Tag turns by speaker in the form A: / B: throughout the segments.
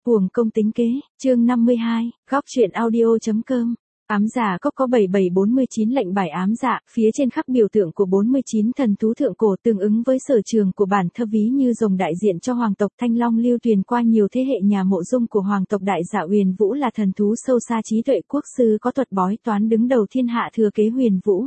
A: Cuồng công tính kế, chương 52, góc truyện audio.com. Ám giả cốc có 7749 lệnh bài ám dạ, phía trên khắc biểu tượng của 49 thần thú thượng cổ tương ứng với sở trường của bản thơ ví như rồng đại diện cho hoàng tộc Thanh Long lưu truyền qua nhiều thế hệ nhà mộ dung của hoàng tộc Đại Dạ Huyền Vũ là thần thú sâu xa trí tuệ quốc sư có thuật bói toán đứng đầu thiên hạ thừa kế Huyền Vũ.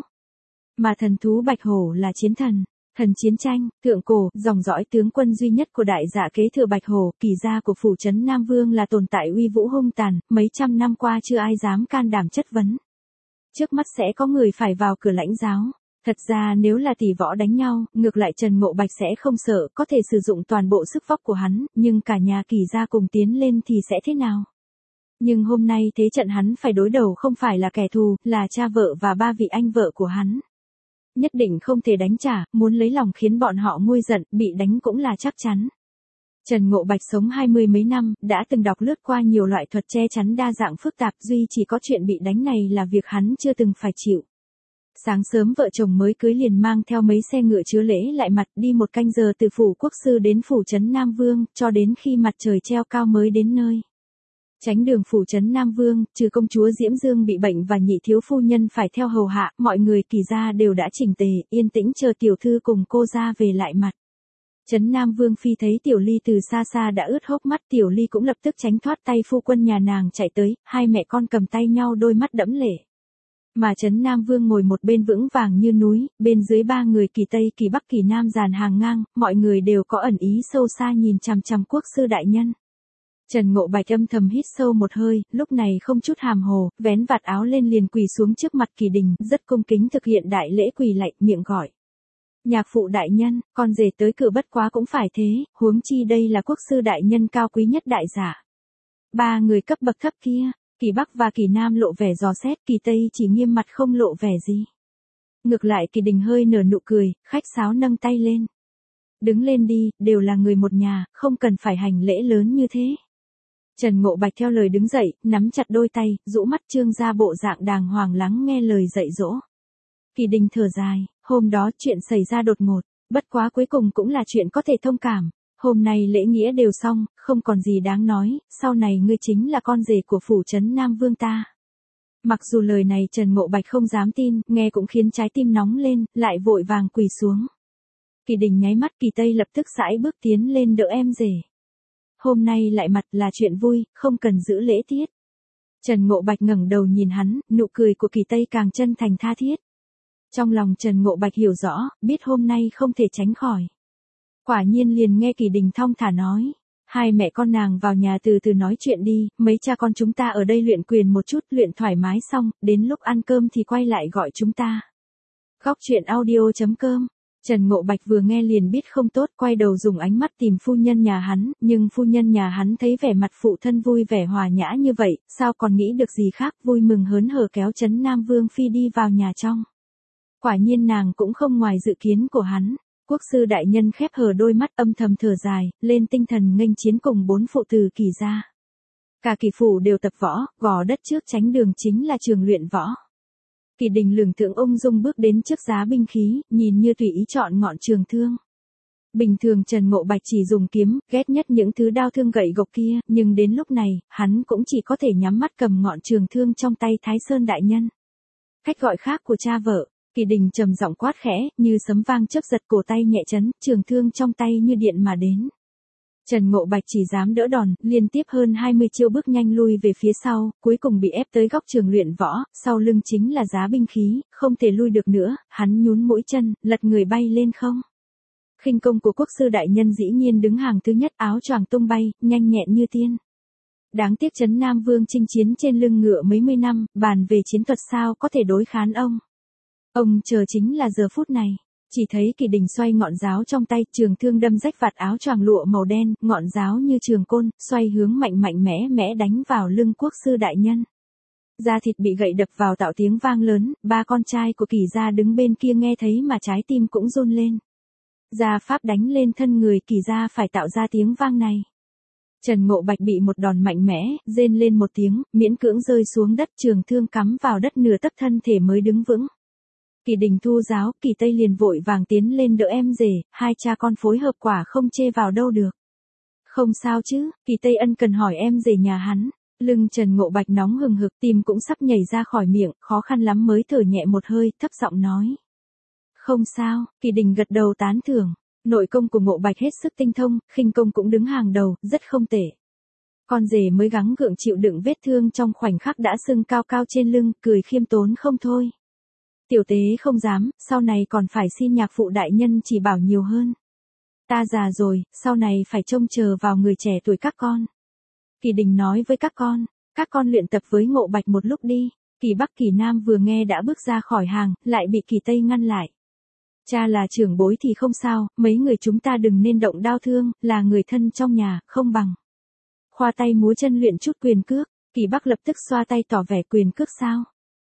A: Mà thần thú Bạch Hổ là chiến thần. Thần chiến tranh, thượng cổ, dòng dõi tướng quân duy nhất của đại dạ kế thừa Bạch Hổ, kỳ gia của phủ trấn Nam Vương là tồn tại uy vũ hung tàn, mấy trăm năm qua chưa ai dám can đảm chất vấn. Trước mắt sẽ có người phải vào cửa lãnh giáo. Thật ra nếu là tỷ võ đánh nhau, ngược lại Trần Ngộ Bạch sẽ không sợ, có thể sử dụng toàn bộ sức vóc của hắn, nhưng cả nhà kỳ gia cùng tiến lên thì sẽ thế nào? Nhưng hôm nay thế trận hắn phải đối đầu không phải là kẻ thù, là cha vợ và ba vị anh vợ của hắn. Nhất định không thể đánh trả, muốn lấy lòng khiến bọn họ nguôi giận, bị đánh cũng là chắc chắn. Trần Ngộ Bạch sống 20 mấy năm, đã từng đọc lướt qua nhiều loại thuật che chắn đa dạng phức tạp, duy chỉ có chuyện bị đánh này là việc hắn chưa từng phải chịu. Sáng sớm vợ chồng mới cưới liền mang theo mấy xe ngựa chứa lễ lại mặt đi một canh giờ từ phủ quốc sư đến phủ trấn Nam Vương, cho đến khi mặt trời treo cao mới đến nơi. Tránh đường phủ trấn Nam Vương, trừ công chúa Diễm Dương bị bệnh và nhị thiếu phu nhân phải theo hầu hạ, mọi người kỳ gia đều đã chỉnh tề, yên tĩnh chờ tiểu thư cùng cô ra về lại mặt. Trấn Nam Vương phi thấy Tiểu Ly từ xa xa đã ướt hốc mắt, Tiểu Ly cũng lập tức tránh thoát tay phu quân nhà nàng chạy tới, hai mẹ con cầm tay nhau đôi mắt đẫm lệ. Mà Trấn Nam Vương ngồi một bên vững vàng như núi, bên dưới ba người kỳ Tây kỳ Bắc kỳ Nam dàn hàng ngang, mọi người đều có ẩn ý sâu xa nhìn chằm chằm quốc sư đại nhân. Trần Ngộ Bạch âm thầm hít sâu một hơi, lúc này không chút hàm hồ, vén vạt áo lên liền quỳ xuống trước mặt Kỳ Đình, rất cung kính thực hiện đại lễ quỳ lạy, miệng gọi. Nhạc phụ đại nhân, con rể tới cửa bất quá cũng phải thế, huống chi đây là quốc sư đại nhân cao quý nhất đại giả. Ba người cấp bậc thấp kia, Kỳ Bắc và Kỳ Nam lộ vẻ dò xét, Kỳ Tây chỉ nghiêm mặt không lộ vẻ gì. Ngược lại Kỳ Đình hơi nở nụ cười, khách sáo nâng tay lên. Đứng lên đi, đều là người một nhà, không cần phải hành lễ lớn như thế. Trần Ngộ Bạch theo lời đứng dậy, nắm chặt đôi tay, rũ mắt trương ra bộ dạng đàng hoàng lắng nghe lời dạy dỗ. Kỳ Đình thở dài, hôm đó chuyện xảy ra đột ngột, bất quá cuối cùng cũng là chuyện có thể thông cảm. Hôm nay lễ nghĩa đều xong, không còn gì đáng nói, sau này ngươi chính là con rể của phủ trấn Nam Vương ta. Mặc dù lời này Trần Ngộ Bạch không dám tin, nghe cũng khiến trái tim nóng lên, lại vội vàng quỳ xuống. Kỳ Đình nháy mắt, Kỳ Tây lập tức sải bước tiến lên đỡ em rể. Hôm nay lại mặt là chuyện vui, không cần giữ lễ tiết. Trần Ngộ Bạch ngẩng đầu nhìn hắn, nụ cười của Kỳ Tây càng chân thành tha thiết. Trong lòng Trần Ngộ Bạch hiểu rõ, biết hôm nay không thể tránh khỏi. Quả nhiên liền nghe Kỳ Đình thong thả nói. Hai mẹ con nàng vào nhà từ từ nói chuyện đi, mấy cha con chúng ta ở đây luyện quyền một chút, luyện thoải mái xong, đến lúc ăn cơm thì quay lại gọi chúng ta. Góc truyện audio.com. Trần Ngộ Bạch vừa nghe liền biết không tốt, quay đầu dùng ánh mắt tìm phu nhân nhà hắn, nhưng phu nhân nhà hắn thấy vẻ mặt phụ thân vui vẻ hòa nhã như vậy, sao còn nghĩ được gì khác, vui mừng hớn hở kéo Trấn Nam Vương phi đi vào nhà trong. Quả nhiên nàng cũng không ngoài dự kiến của hắn. Quốc sư đại nhân khép hờ đôi mắt âm thầm thở dài, lên tinh thần nghênh chiến cùng bốn phụ tử kỳ gia. Cả kỳ phủ đều tập võ, gò đất trước tránh đường chính là trường luyện võ. Kỳ Đình lường thượng ung dung bước đến trước giá binh khí, nhìn như tùy ý chọn ngọn trường thương. Bình thường Trần Ngộ Bạch chỉ dùng kiếm, ghét nhất những thứ đao thương gậy gộc kia, nhưng đến lúc này, hắn cũng chỉ có thể nhắm mắt cầm ngọn trường thương trong tay Thái Sơn đại nhân. Cách gọi khác của cha vợ, Kỳ Đình trầm giọng quát khẽ, như sấm vang chớp giật, cổ tay nhẹ chấn, trường thương trong tay như điện mà đến. Trần Ngộ Bạch chỉ dám đỡ đòn, liên tiếp hơn 20 chiêu bước nhanh lui về phía sau, cuối cùng bị ép tới góc trường luyện võ, sau lưng chính là giá binh khí, không thể lui được nữa, hắn nhún mũi chân, lật người bay lên không. Khinh công của quốc sư đại nhân dĩ nhiên đứng hàng thứ nhất, áo choàng tung bay, nhanh nhẹn như tiên. Đáng tiếc Trấn Nam Vương chinh chiến trên lưng ngựa mấy mươi năm, bàn về chiến thuật sao có thể đối kháng ông. Ông chờ chính là giờ phút này. Chỉ thấy Kỳ Đình xoay ngọn giáo trong tay, trường thương đâm rách vạt áo choàng lụa màu đen, ngọn giáo như trường côn, xoay hướng mạnh mẽ đánh vào lưng quốc sư đại nhân. Da thịt bị gậy đập vào tạo tiếng vang lớn, ba con trai của Kỳ gia đứng bên kia nghe thấy mà trái tim cũng run lên. Gia pháp đánh lên thân người Kỳ gia phải tạo ra tiếng vang này. Trần Ngộ Bạch bị một đòn mạnh mẽ, rên lên một tiếng, miễn cưỡng rơi xuống đất, trường thương cắm vào đất nửa tấc thân thể mới đứng vững. Kỳ Đình thu giáo, Kỳ Tây liền vội vàng tiến lên đỡ em rể, hai cha con phối hợp quả không chê vào đâu được. Không sao chứ, Kỳ Tây ân cần hỏi em về nhà hắn. Lưng Trần Ngộ Bạch nóng hừng hực, tim cũng sắp nhảy ra khỏi miệng, khó khăn lắm mới thở nhẹ một hơi, thấp giọng nói. Không sao, Kỳ Đình gật đầu tán thưởng. Nội công của Ngộ Bạch hết sức tinh thông, khinh công cũng đứng hàng đầu, rất không tệ. Con rể mới gắng gượng chịu đựng vết thương trong khoảnh khắc đã sưng cao cao trên lưng, cười khiêm tốn không thôi. Tiểu tế không dám, sau này còn phải xin nhạc phụ đại nhân chỉ bảo nhiều hơn. Ta già rồi, sau này phải trông chờ vào người trẻ tuổi các con. Kỳ Đình nói với các con luyện tập với Ngộ Bạch một lúc đi. Kỳ Bắc Kỳ Nam vừa nghe đã bước ra khỏi hàng, lại bị Kỳ Tây ngăn lại. Cha là trưởng bối thì không sao, mấy người chúng ta đừng nên động đao thương, là người thân trong nhà, không bằng. Khoa tay múa chân luyện chút quyền cước, Kỳ Bắc lập tức xoa tay tỏ vẻ quyền cước sao.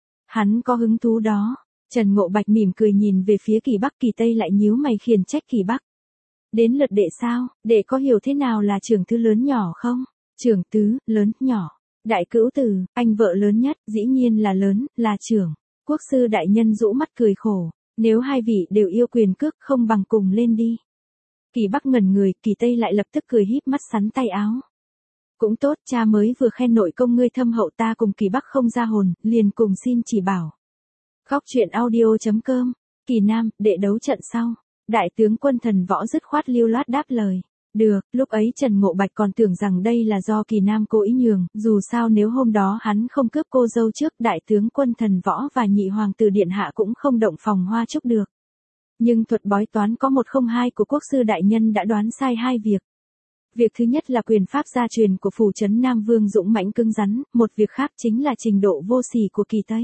A: Hắn có hứng thú đó. Trần Ngộ Bạch mỉm cười nhìn về phía Kỳ Bắc, Kỳ Tây lại nhíu mày khiển trách Kỳ Bắc. Đến lượt đệ sao, đệ có hiểu thế nào là trưởng thứ lớn nhỏ không? Trưởng tứ, lớn, nhỏ. Đại cữu tử, anh vợ lớn nhất, dĩ nhiên là lớn, là trưởng. Quốc sư đại nhân rũ mắt cười khổ. Nếu hai vị đều yêu quyền cước không bằng cùng lên đi. Kỳ Bắc ngẩn người, Kỳ Tây lại lập tức cười híp mắt sắn tay áo. Cũng tốt, cha mới vừa khen nội công ngươi thâm hậu, ta cùng Kỳ Bắc không ra hồn, liền cùng xin chỉ bảo. Góc truyện audio.com, Kỳ Nam, đệ đấu trận sau. Đại tướng Quân Thần Võ dứt khoát lưu loát đáp lời. Được, lúc ấy Trần Ngộ Bạch còn tưởng rằng đây là do Kỳ Nam cố ý nhường, dù sao nếu hôm đó hắn không cướp cô dâu trước, đại tướng Quân Thần Võ và nhị hoàng tử điện hạ cũng không động phòng hoa chúc được. Nhưng thuật bói toán có 102 của quốc sư đại nhân đã đoán sai hai việc. Việc thứ nhất là quyền pháp gia truyền của phủ trấn Nam Vương dũng mãnh cứng rắn, một việc khác chính là trình độ vô sỉ của Kỳ Tây.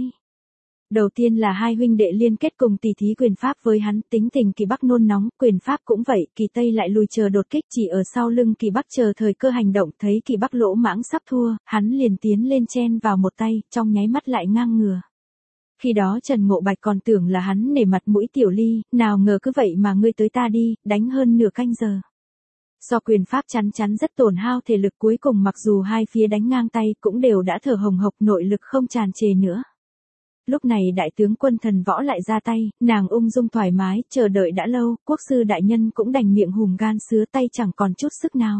A: Đầu tiên là hai huynh đệ liên kết cùng tỉ thí quyền pháp với hắn, tính tình Kỳ Bắc nôn nóng, quyền pháp cũng vậy, Kỳ Tây lại lùi chờ đột kích chỉ ở sau lưng Kỳ Bắc chờ thời cơ hành động, thấy Kỳ Bắc lỗ mãng sắp thua, hắn liền tiến lên chen vào một tay, trong nháy mắt lại ngang ngửa. Khi đó Trần Ngộ Bạch còn tưởng là hắn nể mặt mũi Tiểu Ly, nào ngờ cứ vậy mà ngươi tới ta đi, đánh hơn nửa canh giờ. Do quyền pháp chắn rất tổn hao thể lực, cuối cùng mặc dù hai phía đánh ngang tay cũng đều đã thở hồng hộc, nội lực không tràn trề nữa. Lúc này đại tướng Quân Thần Võ lại ra tay, nàng ung dung thoải mái, chờ đợi đã lâu, quốc sư đại nhân cũng đành miệng hùm gan sứa, tay chẳng còn chút sức nào.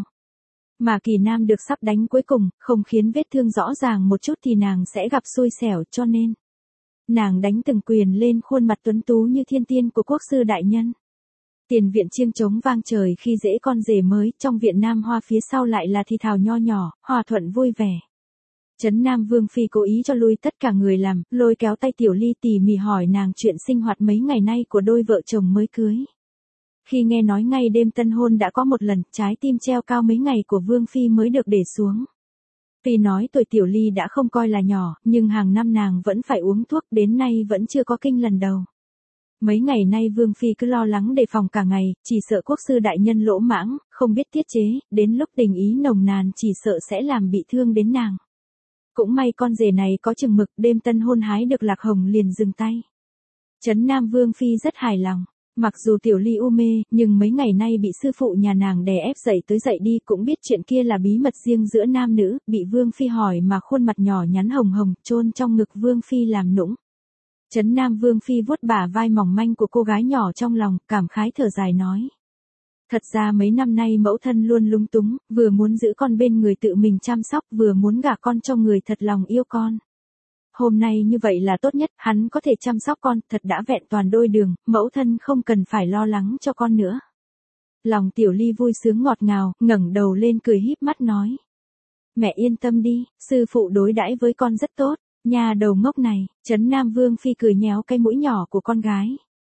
A: Mà Kỳ Nam được sắp đánh cuối cùng, không khiến vết thương rõ ràng một chút thì nàng sẽ gặp xui xẻo, cho nên nàng đánh từng quyền lên khuôn mặt tuấn tú như thiên tiên của quốc sư đại nhân. Tiền viện chiêng trống vang trời khi dễ con rể mới, trong viện Nam Hoa phía sau lại là thì thào nho nhỏ, hòa thuận vui vẻ. Trấn Nam Vương Phi cố ý cho lui tất cả người làm, lôi kéo tay Tiểu Ly tỉ mỉ hỏi nàng chuyện sinh hoạt mấy ngày nay của đôi vợ chồng mới cưới. Khi nghe nói ngay đêm tân hôn đã có một lần, trái tim treo cao mấy ngày của Vương Phi mới được để xuống. Tuy nói tuổi Tiểu Ly đã không coi là nhỏ, nhưng hàng năm nàng vẫn phải uống thuốc, đến nay vẫn chưa có kinh lần đầu. Mấy ngày nay Vương Phi cứ lo lắng đề phòng cả ngày, chỉ sợ quốc sư đại nhân lỗ mãng, không biết tiết chế, đến lúc tình ý nồng nàn chỉ sợ sẽ làm bị thương đến nàng. Cũng may con rể này có chừng mực, đêm tân hôn hái được lạc hồng liền dừng tay. Trấn Nam Vương Phi rất hài lòng. Mặc dù Tiểu Ly u mê, nhưng mấy ngày nay bị sư phụ nhà nàng đè ép dậy tới dậy đi, cũng biết chuyện kia là bí mật riêng giữa nam nữ, bị Vương Phi hỏi mà khuôn mặt nhỏ nhắn hồng hồng, chôn trong ngực Vương Phi làm nũng. Trấn Nam Vương Phi vuốt bả vai mỏng manh của cô gái nhỏ trong lòng, cảm khái thở dài nói. Thật ra mấy năm nay mẫu thân luôn lúng túng, vừa muốn giữ con bên người tự mình chăm sóc, vừa muốn gả con cho người thật lòng yêu con. Hôm nay như vậy là tốt nhất, hắn có thể chăm sóc con, thật đã vẹn toàn đôi đường, mẫu thân không cần phải lo lắng cho con nữa. Lòng Tiểu Ly vui sướng ngọt ngào, ngẩng đầu lên cười híp mắt nói. Mẹ yên tâm đi, sư phụ đối đãi với con rất tốt, nhà đầu ngốc này, Trấn Nam Vương Phi cười nhéo cái mũi nhỏ của con gái.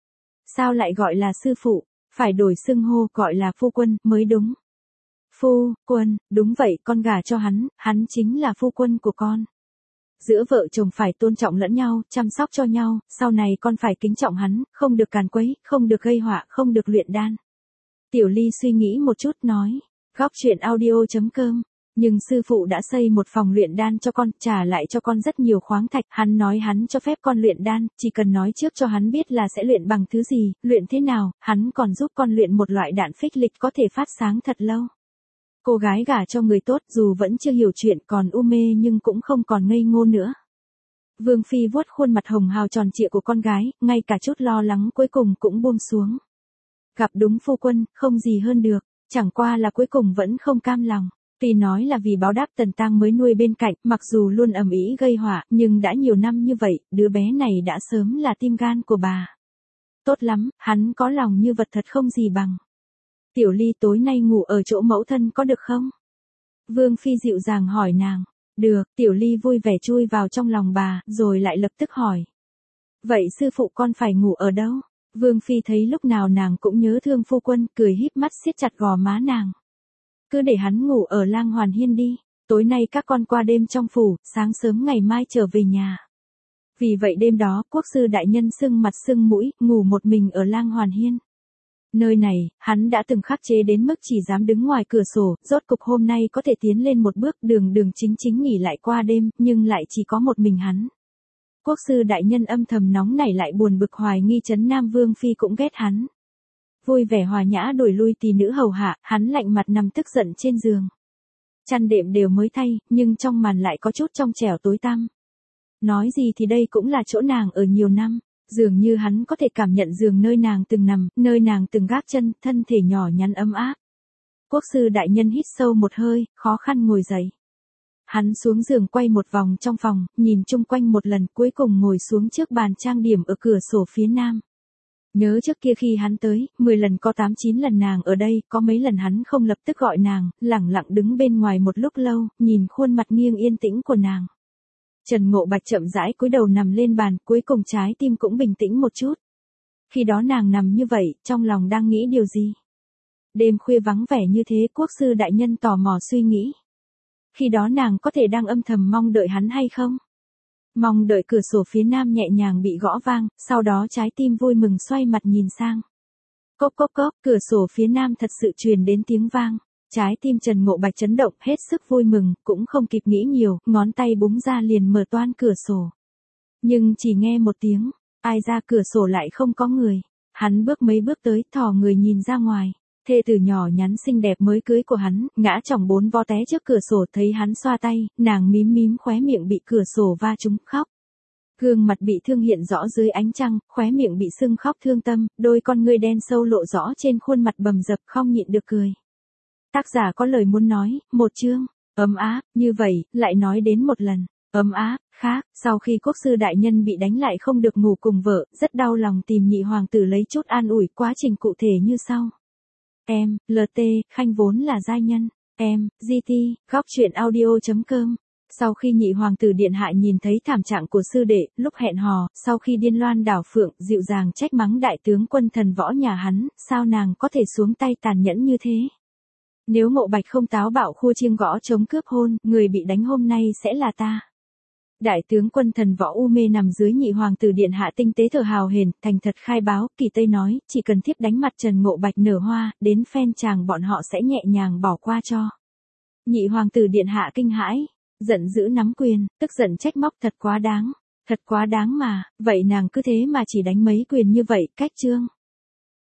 A: Sao lại gọi là sư phụ, phải đổi xưng hô gọi là phu quân mới đúng. Phu quân, đúng vậy, con gả cho hắn chính là phu quân của con. Giữa vợ chồng phải tôn trọng lẫn nhau, chăm sóc cho nhau, sau này con phải kính trọng hắn, không được càn quấy, không được gây họa, không được luyện đan. Tiểu Ly suy nghĩ một chút nói, góc truyện audio.com, nhưng sư phụ đã xây một phòng luyện đan cho con, trả lại cho con rất nhiều khoáng thạch, hắn nói hắn cho phép con luyện đan, chỉ cần nói trước cho hắn biết là sẽ luyện bằng thứ gì, luyện thế nào, hắn còn giúp con luyện một loại đạn phích lịch có thể phát sáng thật lâu. Cô gái gả cho người tốt dù vẫn chưa hiểu chuyện còn u mê nhưng cũng không còn ngây ngô nữa. Vương Phi vuốt khuôn mặt hồng hào tròn trịa của con gái, ngay cả chút lo lắng cuối cùng cũng buông xuống. Gặp đúng phu quân, không gì hơn được. Chẳng qua là cuối cùng vẫn không cam lòng. Tuy nói là vì báo đáp Tần Tăng mới nuôi bên cạnh, mặc dù luôn ầm ĩ gây họa, nhưng đã nhiều năm như vậy, đứa bé này đã sớm là tim gan của bà. Tốt lắm, hắn có lòng như vật thật không gì bằng. Tiểu Ly tối nay ngủ ở chỗ mẫu thân có được không? Vương Phi dịu dàng hỏi nàng. Được, Tiểu Ly vui vẻ chui vào trong lòng bà, rồi lại lập tức hỏi. Vậy sư phụ con phải ngủ ở đâu? Vương Phi thấy lúc nào nàng cũng nhớ thương phu quân, cười híp mắt siết chặt gò má nàng. Cứ để hắn ngủ ở Lang Hoàn Hiên đi, tối nay các con qua đêm trong phủ, sáng sớm ngày mai trở về nhà. Vì vậy đêm đó, quốc sư đại nhân sưng mặt sưng mũi, ngủ một mình ở Lang Hoàn Hiên. Nơi này, hắn đã từng khắc chế đến mức chỉ dám đứng ngoài cửa sổ, rốt cục hôm nay có thể tiến lên một bước, đường chính nghỉ lại qua đêm, nhưng lại chỉ có một mình hắn. Quốc sư đại nhân âm thầm nóng nảy lại buồn bực hoài nghi Trấn Nam Vương Phi cũng ghét hắn. Vui vẻ hòa nhã đuổi lui tỳ nữ hầu hạ, hắn lạnh mặt nằm tức giận trên giường. Chăn đệm đều mới thay, nhưng trong màn lại có chút trong trẻo tối tăm. Nói gì thì đây cũng là chỗ nàng ở nhiều năm, dường như hắn có thể cảm nhận giường nơi nàng từng nằm, nơi nàng từng gác chân, thân thể nhỏ nhắn ấm áp. Quốc sư đại nhân hít sâu một hơi, khó khăn ngồi dậy. Hắn xuống giường quay một vòng trong phòng, nhìn chung quanh một lần, cuối cùng ngồi xuống trước bàn trang điểm ở cửa sổ phía nam. Nhớ trước kia khi hắn tới, 10 lần có 8-9 lần nàng ở đây, có mấy lần hắn không lập tức gọi nàng, lẳng lặng đứng bên ngoài một lúc lâu, nhìn khuôn mặt nghiêng yên tĩnh của nàng. Trần Ngộ Bạch chậm rãi cúi đầu nằm lên bàn, cuối cùng trái tim cũng bình tĩnh một chút. Khi đó nàng nằm như vậy, trong lòng đang nghĩ điều gì? Đêm khuya vắng vẻ như thế, quốc sư đại nhân tò mò suy nghĩ. Khi đó nàng có thể đang âm thầm mong đợi hắn hay không? Mong đợi cửa sổ phía nam nhẹ nhàng bị gõ vang, sau đó trái tim vui mừng xoay mặt nhìn sang. Cốc cốc cốc, cửa sổ phía nam thật sự truyền đến tiếng vang. Trái tim Trần Ngộ Bạch chấn động, hết sức vui mừng, cũng không kịp nghĩ nhiều, ngón tay búng ra liền mở toang cửa sổ. Nhưng chỉ nghe một tiếng, ai ra cửa sổ lại không có người. Hắn bước mấy bước tới, thò người nhìn ra ngoài. Thê tử nhỏ nhắn xinh đẹp mới cưới của hắn, ngã chỏng 4 vó té trước cửa sổ, thấy hắn xoa tay, nàng mím khóe miệng bị cửa sổ va trúng, khóc. Gương mặt bị thương hiện rõ dưới ánh trăng, khóe miệng bị sưng khóc thương tâm, đôi con ngươi đen sâu lộ rõ trên khuôn mặt bầm dập, không nhịn được cười. Tác giả có lời muốn nói, một chương, ấm áp, như vậy, lại nói đến một lần, ấm áp, khác, sau khi quốc sư đại nhân bị đánh lại không được ngủ cùng vợ, rất đau lòng tìm nhị hoàng tử lấy chút an ủi, quá trình cụ thể như sau. Em, LT, Khanh vốn là giai nhân, em, GT, góc truyện audio.com. Sau khi nhị hoàng tử điện hạ nhìn thấy thảm trạng của sư đệ, lúc hẹn hò, sau khi điên loan đảo phượng, dịu dàng trách mắng đại tướng quân thần võ nhà hắn, sao nàng có thể xuống tay tàn nhẫn như thế? Nếu Ngộ Bạch không táo bạo khua chiêng gõ chống cướp hôn, người bị đánh hôm nay sẽ là ta. Đại tướng quân thần võ u mê nằm dưới nhị hoàng tử điện hạ tinh tế thở hào hển, thành thật khai báo, Kỳ Tây nói, chỉ cần thiếp đánh mặt Trần Ngộ Bạch nở hoa, đến phen chàng bọn họ sẽ nhẹ nhàng bỏ qua cho. Nhị hoàng tử điện hạ kinh hãi, giận dữ nắm quyền, tức giận trách móc, thật quá đáng mà, vậy nàng cứ thế mà chỉ đánh mấy quyền như vậy, cách chương.